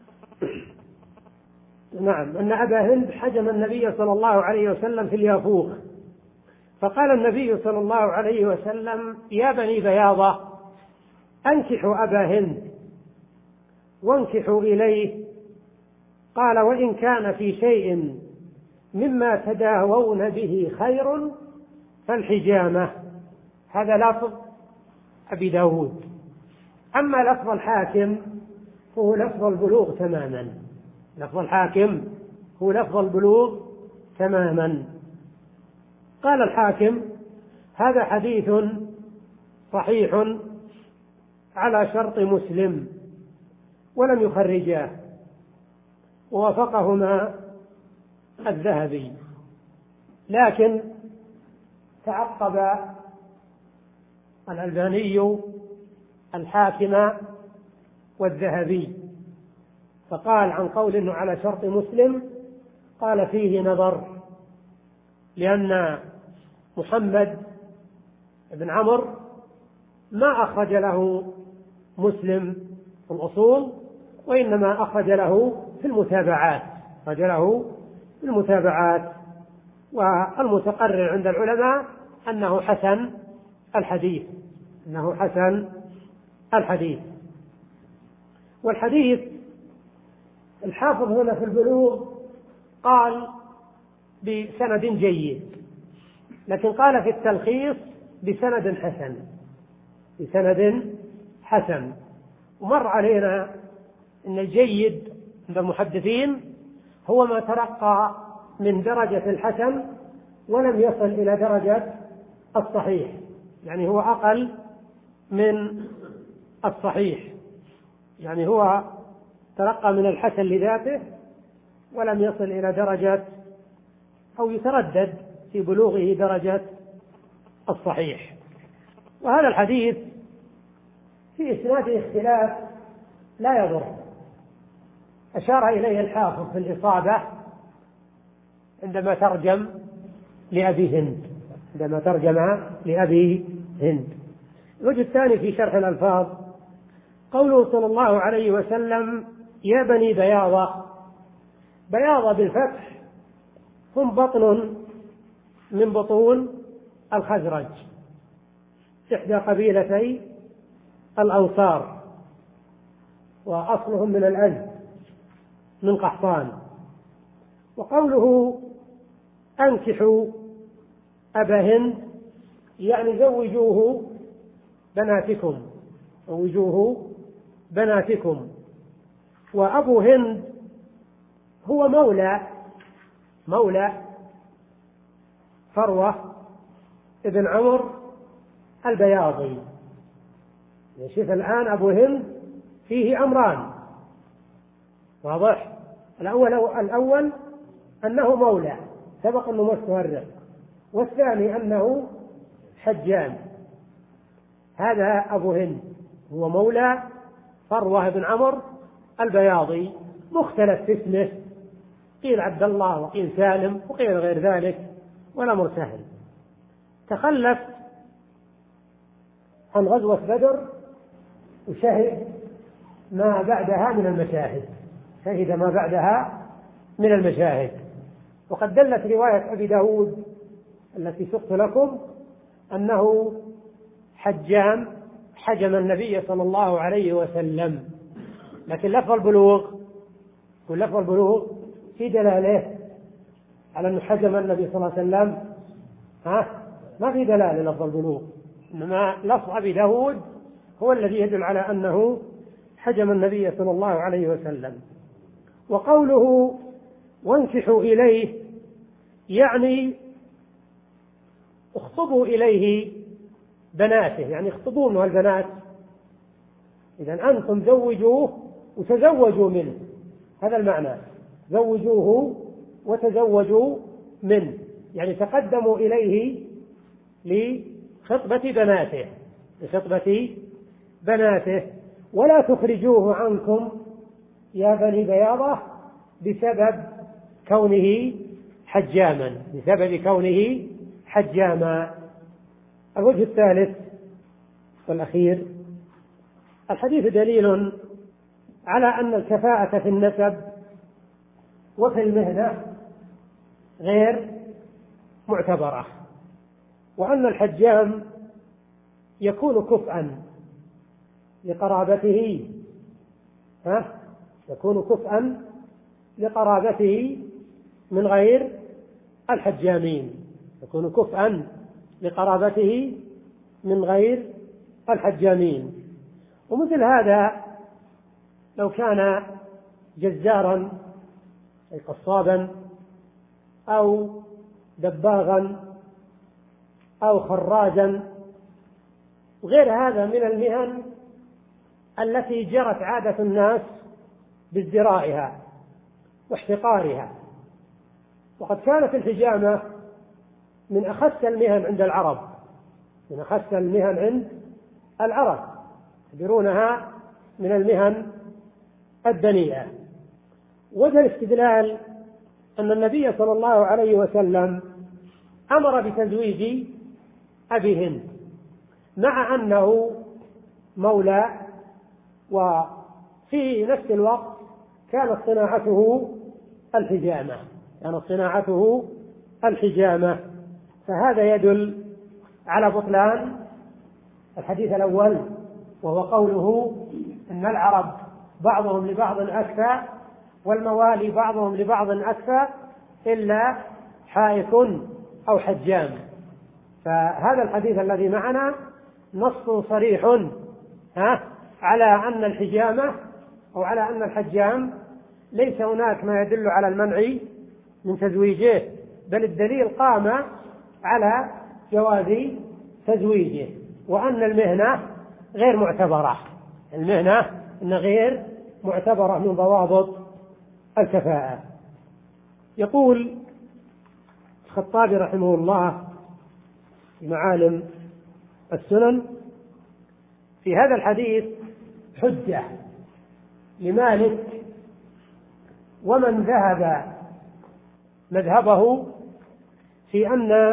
نعم أن أبا هند حجم النبي صلى الله عليه وسلم في اليافوخ، فقال النبي صلى الله عليه وسلم يا بني بياضة أنكحوا أبا هند وانكحوا إليه. قال وإن كان في شيء مما تداوون به خير فالحجامة. هذا لفظ أبي داود. أما لفظ الحاكم فهو لفظ البلوغ تماما، لفظ الحاكم هو لفظ البلوغ تماما. قال الحاكم هذا حديث صحيح على شرط مسلم ولم يخرجاه، ووافقهما الذهبي، لكن تعقب الألباني الحاكم والذهبي فقال عن قول انه على شرط مسلم قال فيه نظر، لأن محمد بن عمرو ما أخرج له مسلم في الأصول، وإنما أخرج له في المتابعات، أخرج له في المتابعات، والمتقرر عند العلماء أنه حسن الحديث، أنه حسن الحديث. والحديث الحافظ هنا في البلوغ قال بسند جيد، لكن قال في التلخيص بسند حسن، بسند حسن. ومر علينا أن الجيد عند المحدثين هو ما ترقى من درجة الحسن ولم يصل إلى درجة الصحيح، يعني هو أقل من الصحيح، يعني هو ترقى من الحسن لذاته ولم يصل إلى درجة أو يتردد في بلوغه درجة الصحيح. وهذا الحديث في إسناده اختلاف لا يضر، أشار إليه الحافظ في الإصابة عندما ترجم لأبي هند، عندما ترجم لأبي هند. الوجه الثاني في شرح الألفاظ قوله صلى الله عليه وسلم يا بني بياضة. بياضة بالفتح هم بطن من بطون الخزرج، إحدى قبيلتي الأنصار، وأصلهم من الأزد من قحطان. وقوله أنكحوا أبا هند يعني زوجوه بناتكم، زوجوه بناتكم. وأبو هند هو مولى مولى فروة ابن عمر البياضي. شوف الآن أبو هند فيه أمران واضح. الأول, الأول أنه مولى سبق أنه مستورق، والثاني أنه حجام. هذا أبو هند هو مولى فروة بن عمر البياضي، مختلف في اسمه، قيل عبد الله وقيل سالم وقيل غير ذلك، والأمر سهل. تخلف عن غزوة بدر وشهد ما بعدها من المشاهد، شهد ما بعدها من المشاهد. وقد دلت رواية أبي داود التي سقت لكم أنه حجام حجم النبي صلى الله عليه وسلم، لكن لفظ البلوغ كل لفظ البلوغ في دلالة على أنه حجم النبي صلى الله عليه وسلم، ها ما في دلالة لفظ البلوغ، إنما لفظ أبي داود هو الذي يدل على أنه حجم النبي صلى الله عليه وسلم. وقوله وانكحوا إليه يعني اخطبوا إليه بناته، يعني اخطبوا البنات، إذا أنتم زوجوه وتزوجوا منه، هذا المعنى، زوجوه وتزوجوا منه، يعني تقدموا إليه لخطبة بناته لخطبة بناته ولا تخرجوه عنكم يا بني بياضة بسبب كونه حجاما بسبب كونه حجاما. الوجه الثالث والأخير الحديث دليل على أن الكفاءة في النسب وفي المهنة غير معتبرة، وأن الحجام يكون كفءا لقرابته ها يكون كفءا لقرابته من غير الحجامين يكون كفءا لقرابته من غير الحجامين. ومثل هذا لو كان جزارا أي قصابا أو دباغا أو خراجا وغير هذا من المهن التي جرت عادة الناس بازدرائها واحتقارها. وقد كانت الحجامة من أخس المهن عند العرب من أخس المهن عند العرب يعتبرونها من المهن الدنيئة. وجه الاستدلال أن النبي صلى الله عليه وسلم أمر بتزويج أبي هند مع أنه مولى، وفي نفس الوقت كانت صناعته الحجامة كانت صناعته الحجامة فهذا يدل على بطلان الحديث الأول، وهو قوله إن العرب بعضهم لبعض أكفى والموالي بعضهم لبعض أكفى إلا حائك أو حجام، فهذا الحديث الذي معنا نص صريح ها على أن الحجامة أو على أن الحجام ليس هناك ما يدل على المنع من تزويجه، بل الدليل قام على جواز تزويجه، وأن المهنة غير معتبرة، المهنة إن غير معتبرة من ضوابط الكفاءة. يقول الخطابي رحمه الله في معالم السنن: في هذا الحديث حجة لمالك ومن ذهب مذهبه في أن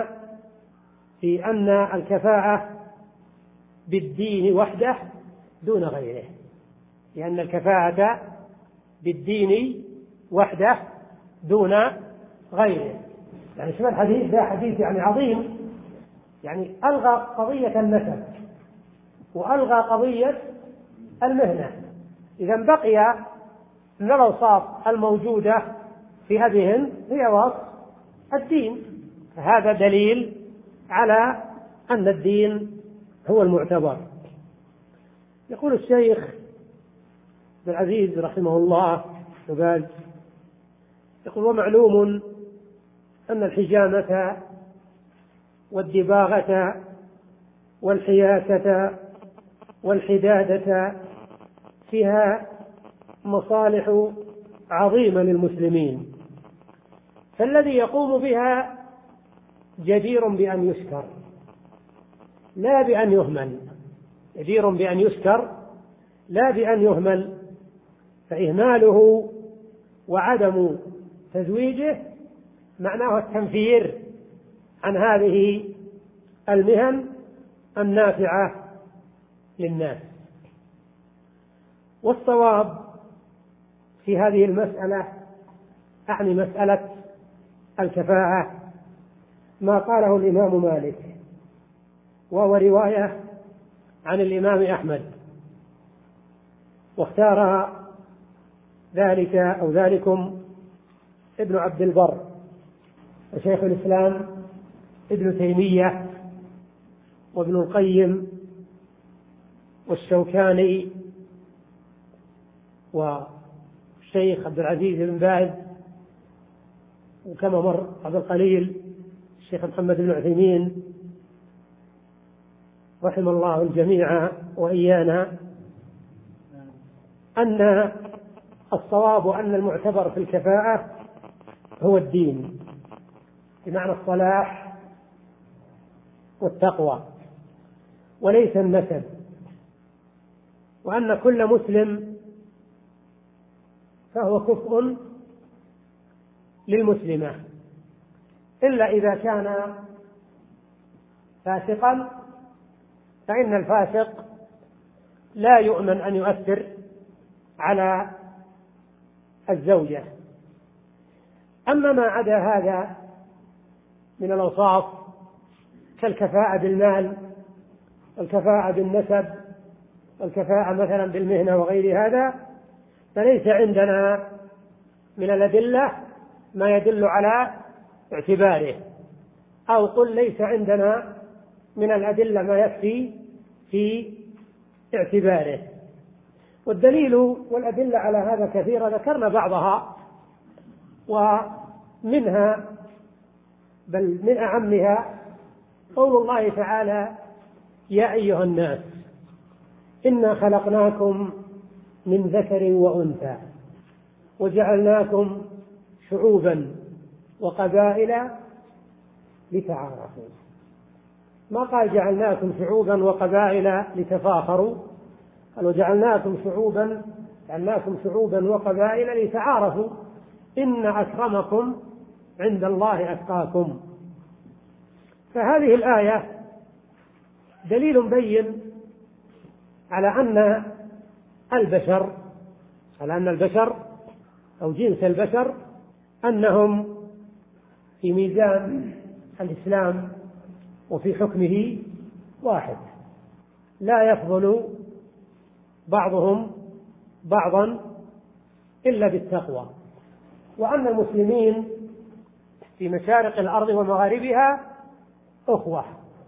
في أن الكفاءة بالدين وحده دون غيره، لأن الكفاءة بالدين وحده دون غيره. يعني شوف الحديث ده حديث يعني عظيم، يعني ألغى قضية النسب وألغى قضية المهنة. إذا بقي من الأوصاف الموجودة في هذه هي وصف الدين، هذا دليل على أن الدين هو المعتبر. يقول الشيخ عبد العزيز رحمه الله وبال يقول: ومعلوم أن الحجامة والدباغة والحياكة والحدادة فيها مصالح عظيمة للمسلمين، فالذي يقوم بها جدير بأن يشكر لا بأن يهمل، جدير بأن يشكر لا بأن يهمل، فإهماله وعدم تزويجه معناه التنفير عن هذه المهن النافعة للناس. والصواب في هذه المسألة، أعني مسألة الكفاءة، ما قاله الإمام مالك، وهو رواية عن الإمام أحمد، واختار ذلك أو ذلكم ابن عبد البر وشيخ الإسلام ابن تيمية وابن القيم والشوكاني والشيخ عبد العزيز بن باز، وكما مر قبل قليل الشيخ محمد بن عثيمين رحم الله الجميع وإيانا، أن الصواب أن المعتبر في الكفاءة هو الدين بمعنى الصلاح والتقوى، وليس النسب، وأن كل مسلم فهو كفء للمسلمة، إلا إذا كان فاسقا، فإن الفاسق لا يؤمن أن يؤثر على الزوجة. أما ما عدا هذا من الأوصاف كالكفاءة بالمال، الكفاءة بالنسب، الكفاءة مثلا بالمهنة وغير هذا، فليس عندنا من الأدلة ما يدل على اعتباره، أو قل ليس عندنا من الأدلة ما يكفي في اعتباره. والدليل والأدلة على هذا كثيرة، ذكرنا بعضها، ومنها بل من أعمها قول الله تعالى: يا أيها الناس إنا خلقناكم من ذكر وأنثى وجعلناكم شعوبا وقبائل لتعارفوا. ما قال جعلناكم شعوبا وقبائل لتفاخروا، قال وجعلناكم شعوبا جعلناكم شعوبا وقبائل لتعارفوا إن أكرمكم عند الله أتقاكم. فهذه الآية دليل بين على أن البشر على أن البشر أو جنس البشر أنهم في ميزان الإسلام وفي حكمه واحد، لا يفضل بعضهم بعضا إلا بالتقوى، وأن المسلمين في مشارق الأرض ومغاربها أخوة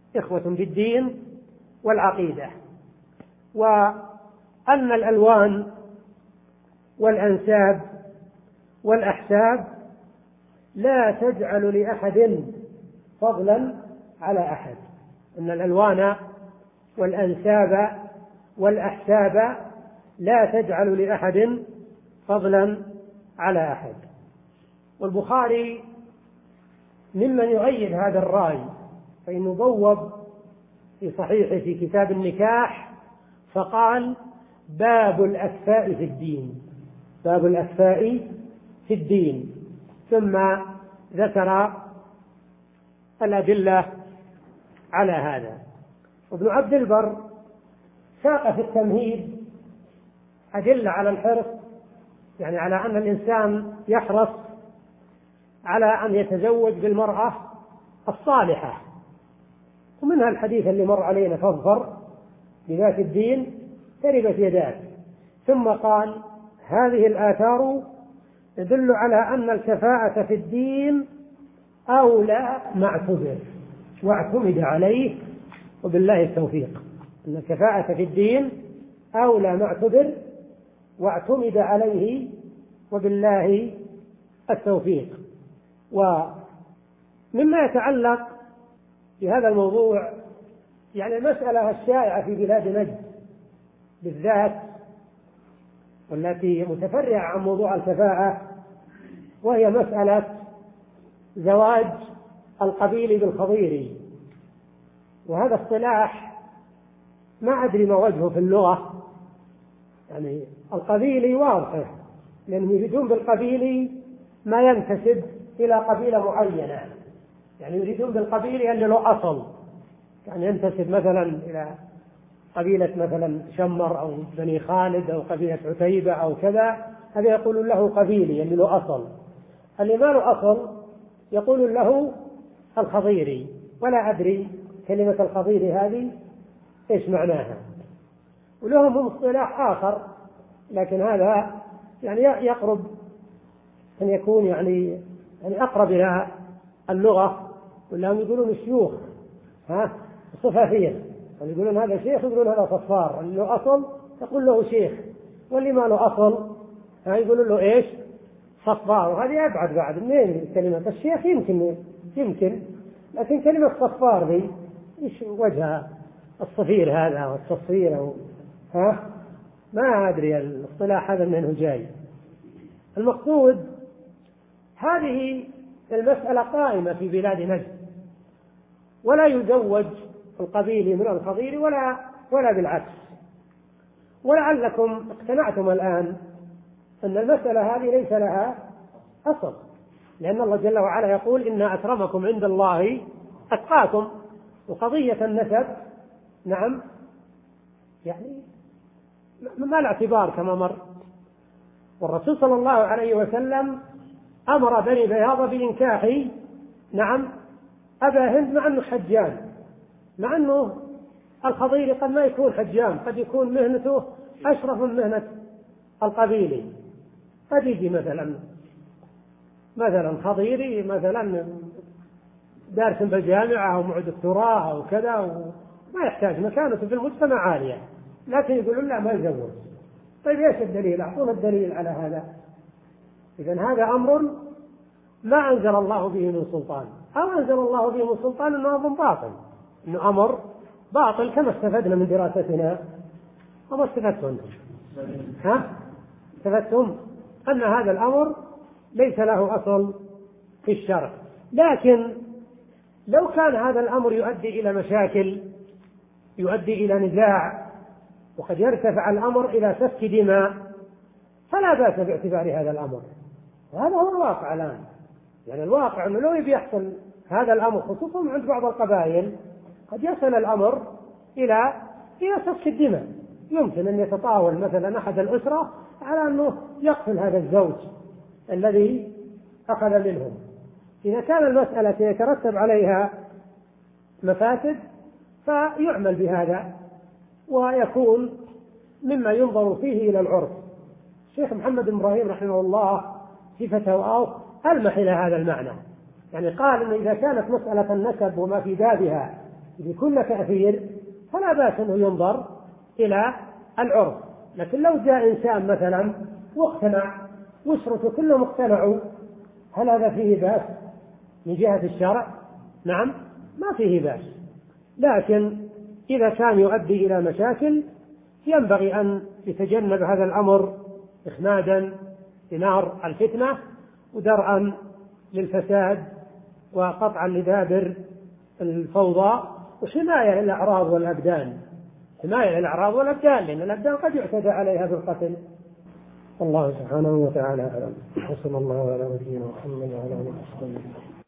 إخوة بالدين والعقيدة، وأن الألوان والأنساب والأحساب لا تجعل لأحد فضلا على أحد، أن الألوان والأنساب والأحساب لا تجعل لأحد فضلا على أحد. والبخاري ممن يؤيد هذا الرأي، فإنه بوب في صحيحه في كتاب النكاح فقال: باب الأكفاء في الدين، باب الأكفاء في الدين، ثم ذكر الأدلة على هذا. وابن عبد البر ساق في التمهيد أدلة على الحرص، يعني على أن الإنسان يحرص على أن يتزوج بالمرأة الصالحة، ومنها الحديث اللي مر علينا: فاظفر بذات الدين تربت يداك. ثم قال: هذه الآثار تدل على أن الكفاءة في الدين أولى ما اعتبر واعتمد عليه وبالله التوفيق، أن الكفاءة في الدين أولى ما اعتبر واعتمد عليه وبالله التوفيق. ومما يتعلق بهذا الموضوع، يعني المسألة الشائعة في بلاد نجد بالذات، والتي متفرعة عن موضوع الكفاءة، وهي مسألة زواج القبيل بالخضيري. وهذا اصطلاح ما أدري ما وجهه في اللغة، يعني القبيلي واضح، لأنهم يريدون بالقبيلي ما ينتسب إلى قبيلة معينة، يعني يريدون بالقبيلي اللي له أصل، يعني ينتسب مثلا إلى قبيلة مثلا شمر أو بني خالد أو قبيلة عتيبة أو كذا، هذا يقول له قبيلي اللي له أصل. اللي ما له أصل يقول له الخضيري، ولا أدري كلمة الخضيري هذه إيش معناها. ولهم مصطلح آخر، لكن هذا يعني يقرب أن يكون يعني يعني أقرب إلى اللغة، ولا يقولون الشيوخ، ها الصفافية، يعني يقولون هذا شيخ يقولون هذا صفار، اللي له أصل يقول له شيخ، واللي ما له أصل ها يقولون له إيش صفار. وهذه أبعد بعد منين كلمة الشيخ، يمكن يمكن لكن كلمة صفار دي إيش وجه الصفير هذا والتصفير أو ها ما أدري الاصطلاح هذا منه جاي. المقصود هذه المسألة قائمة في بلاد نجد، ولا يزوج القبيل من الخضير ولا ولا بالعكس. ولعلكم اقتنعتم الآن أن المسألة هذه ليس لها أصل، لأن الله جل وعلا يقول: إن أكرمكم عند الله أتقاكم. وقضية النسب نعم يعني ما الاعتبار كما مر. والرسول صلى الله عليه وسلم أمر بني بياض بإنكاح نعم أبا هند، مع أنه حجام، مع أنه الخضيري قد ما يكون حجام، قد يكون مهنته أشرف من مهنة القبيلي. قد يجي مثلا مثلا خضيري مثلا دارس بالجامعة أو معه دكتوراه أو كذا، وما يحتاج، مكانته في المجتمع عالية، لكن يقولون لا ما يزوج. طيب ايش الدليل؟ أعطونا الدليل على هذا. إذن هذا أمر ما أنزل الله به من سلطان، أو أنزل الله به من سلطان أنه أمر باطل، أنه أمر باطل كما استفدنا من دراستنا. وما استفدتم ها؟ استفدتم أن هذا الأمر ليس له أصل في الشرع. لكن لو كان هذا الأمر يؤدي إلى مشاكل، يؤدي إلى نزاع، وقد يرتفع الأمر إلى سفك دماء، فلا بأس باعتبار هذا الأمر. وهذا هو الواقع الآن. يعني الواقع أنه لو يبي يحصل هذا الأمر خصوصا عند بعض القبائل، قد يصل الأمر إلى إلى سفك الدماء. يمكن أن يتطاول مثلا أحد الأسرة على أنه يقتل هذا الزوج الذي أخذ منهم. إذا كان المسألة يترتب عليها مفاسد فيعمل بهذا، ويكون مما ينظر فيه إلى العرف. الشيخ محمد بن إبراهيم رحمه الله في فتاواه ألمح إلى هذا المعنى، يعني قال إن إذا كانت مسألة النسب وما في بابها بيكون له تأثير فلا بأس أنه ينظر إلى العرف. لكن لو جاء إنسان مثلا واقتنع وأسرته كلهم اقتنعوا، هل هذا فيه بأس من جهة الشرع؟ نعم، ما فيه بأس. لكن إذا كان يؤدي إلى مشاكل ينبغي أن يتجنب هذا الأمر إخمادا لنار الفتنة ودرءا للفساد وقطعا لدابر الفوضى وحماية للأعراض والأبدان، حماية للأعراض والأبدان، لأن الأبدان قد يعتدى عليها بالقتل. الله سبحانه وتعالى أعلم. وصلى الله على نبينا محمد وعلى آله وصحبه.